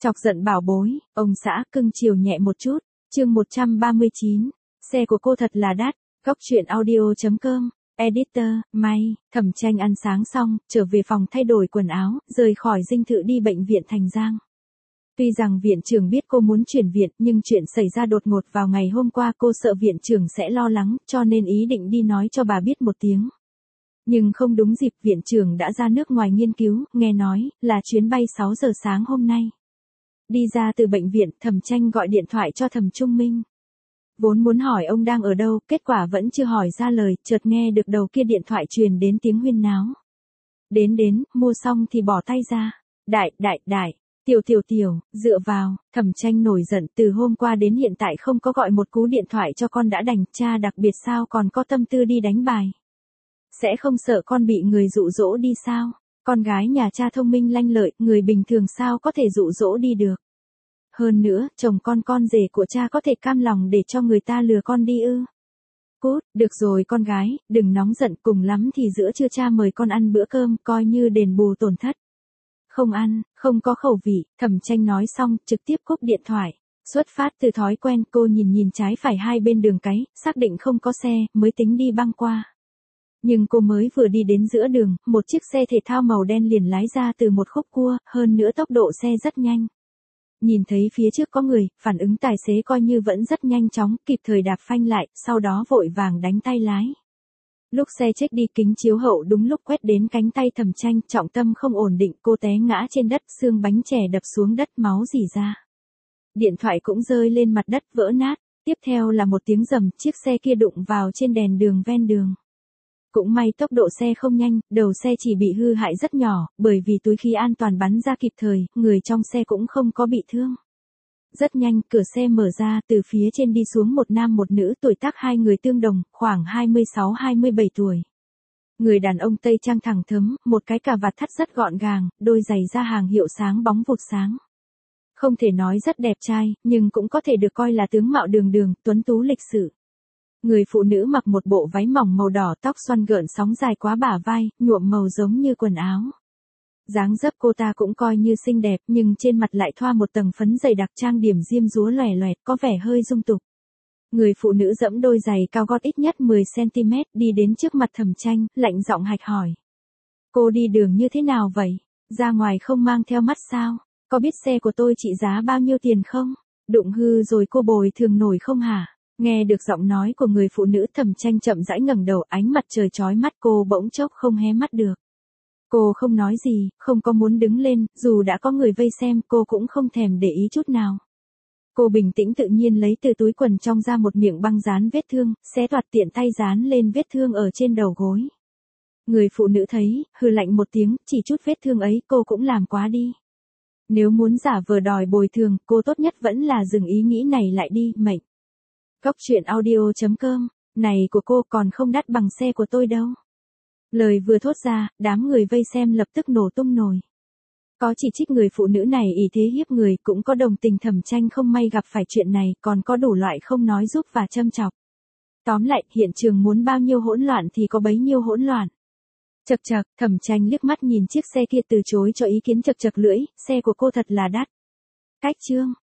Chọc giận bảo bối, ông xã cưng chiều nhẹ một chút. Chương 139, xe của cô thật là đắt. Góc truyện audio.com. Editor, May. Thẩm Tranh ăn sáng xong, trở về phòng thay đổi quần áo, rời khỏi dinh thự đi bệnh viện Thành Giang. Tuy rằng viện trưởng biết cô muốn chuyển viện, nhưng chuyện xảy ra đột ngột vào ngày hôm qua, cô sợ viện trưởng sẽ lo lắng, cho nên ý định đi nói cho bà biết một tiếng. Nhưng không đúng dịp, viện trưởng đã ra nước ngoài nghiên cứu, nghe nói là chuyến bay 6 giờ sáng hôm nay. Đi ra từ bệnh viện, Thẩm Tranh gọi điện thoại cho Thẩm Trung Minh. Vốn muốn hỏi ông đang ở đâu, kết quả vẫn chưa hỏi ra lời, chợt nghe được đầu kia điện thoại truyền đến tiếng huyên náo. Đến, mua xong thì bỏ tay ra. Đại, tiểu, dựa vào. Thẩm Tranh nổi giận, từ hôm qua đến hiện tại không có gọi một cú điện thoại cho con đã đành, cha đặc biệt sao còn có tâm tư đi đánh bài. Sẽ không sợ con bị người dụ dỗ đi sao? Con gái nhà cha thông minh lanh lợi, người bình thường sao có thể dụ dỗ đi được. Hơn nữa, chồng con rể của cha có thể cam lòng để cho người ta lừa con đi ư? Cút, được rồi con gái, đừng nóng giận, cùng lắm thì giữa trưa cha mời con ăn bữa cơm, coi như đền bù tổn thất. Không ăn, không có khẩu vị. Thẩm Tranh nói xong, trực tiếp cúp điện thoại. Xuất phát từ thói quen, cô nhìn trái phải hai bên đường cái, xác định không có xe, mới tính đi băng qua. Nhưng cô mới vừa đi đến giữa đường, một chiếc xe thể thao màu đen liền lái ra từ một khúc cua, hơn nữa tốc độ xe rất nhanh. Nhìn thấy phía trước có người, phản ứng tài xế coi như vẫn rất nhanh chóng, kịp thời đạp phanh lại, sau đó vội vàng đánh tay lái. Lúc xe chết đi, kính chiếu hậu đúng lúc quét đến cánh tay Thẩm Tranh, trọng tâm không ổn định, cô té ngã trên đất, xương bánh chè đập xuống đất, máu rỉ ra. Điện thoại cũng rơi lên mặt đất vỡ nát, tiếp theo là một tiếng rầm, chiếc xe kia đụng vào trên đèn đường ven đường. Cũng may tốc độ xe không nhanh, đầu xe chỉ bị hư hại rất nhỏ, bởi vì túi khí an toàn bắn ra kịp thời, người trong xe cũng không có bị thương. Rất nhanh, cửa xe mở ra, từ phía trên đi xuống một nam một nữ, tuổi tác hai người tương đồng, khoảng 26-27 tuổi. Người đàn ông tây trang thẳng thớm, một cái cà vạt thắt rất gọn gàng, đôi giày da hàng hiệu sáng bóng vụt sáng. Không thể nói rất đẹp trai, nhưng cũng có thể được coi là tướng mạo đường, tuấn tú lịch sự. Người phụ nữ mặc một bộ váy mỏng màu đỏ, tóc xoăn gợn sóng dài quá bả vai, nhuộm màu giống như quần áo. Dáng dấp cô ta cũng coi như xinh đẹp, nhưng trên mặt lại thoa một tầng phấn dày đặc, trang điểm diêm dúa lòe loẹt, có vẻ hơi dung tục. Người phụ nữ giẫm đôi giày cao gót ít nhất 10 cm, đi đến trước mặt Thẩm Tranh, lạnh giọng hạch hỏi. Cô đi đường như thế nào vậy? Ra ngoài không mang theo mắt sao? Có biết xe của tôi trị giá bao nhiêu tiền không? Đụng hư rồi cô bồi thường nổi không hả? Nghe được giọng nói của người phụ nữ, Thẩm Tranh chậm rãi ngẩng đầu, ánh mặt trời chói mắt, cô bỗng chốc không hé mắt được. Cô không nói gì, không có muốn đứng lên, dù đã có người vây xem, cô cũng không thèm để ý chút nào. Cô bình tĩnh tự nhiên lấy từ túi quần trong ra một miệng băng dán vết thương, xé toạc tiện tay dán lên vết thương ở trên đầu gối. Người phụ nữ thấy, hừ lạnh một tiếng, chỉ chút vết thương ấy cô cũng làm quá đi. Nếu muốn giả vờ đòi bồi thường, cô tốt nhất vẫn là dừng ý nghĩ này lại đi, mệnh. Góc truyện audio.com, này của cô còn không đắt bằng xe của tôi đâu. Lời vừa thốt ra, đám người vây xem lập tức nổ tung nổi. Có chỉ trích người phụ nữ này ỷ thế hiếp người, cũng có đồng tình Thẩm Tranh không may gặp phải chuyện này, còn có đủ loại không nói giúp và châm chọc. Tóm lại, hiện trường muốn bao nhiêu hỗn loạn thì có bấy nhiêu hỗn loạn. Chậc chậc, Thẩm Tranh liếc mắt nhìn chiếc xe kia, từ chối cho ý kiến, chậc chậc lưỡi, xe của cô thật là đắt. Cách chương.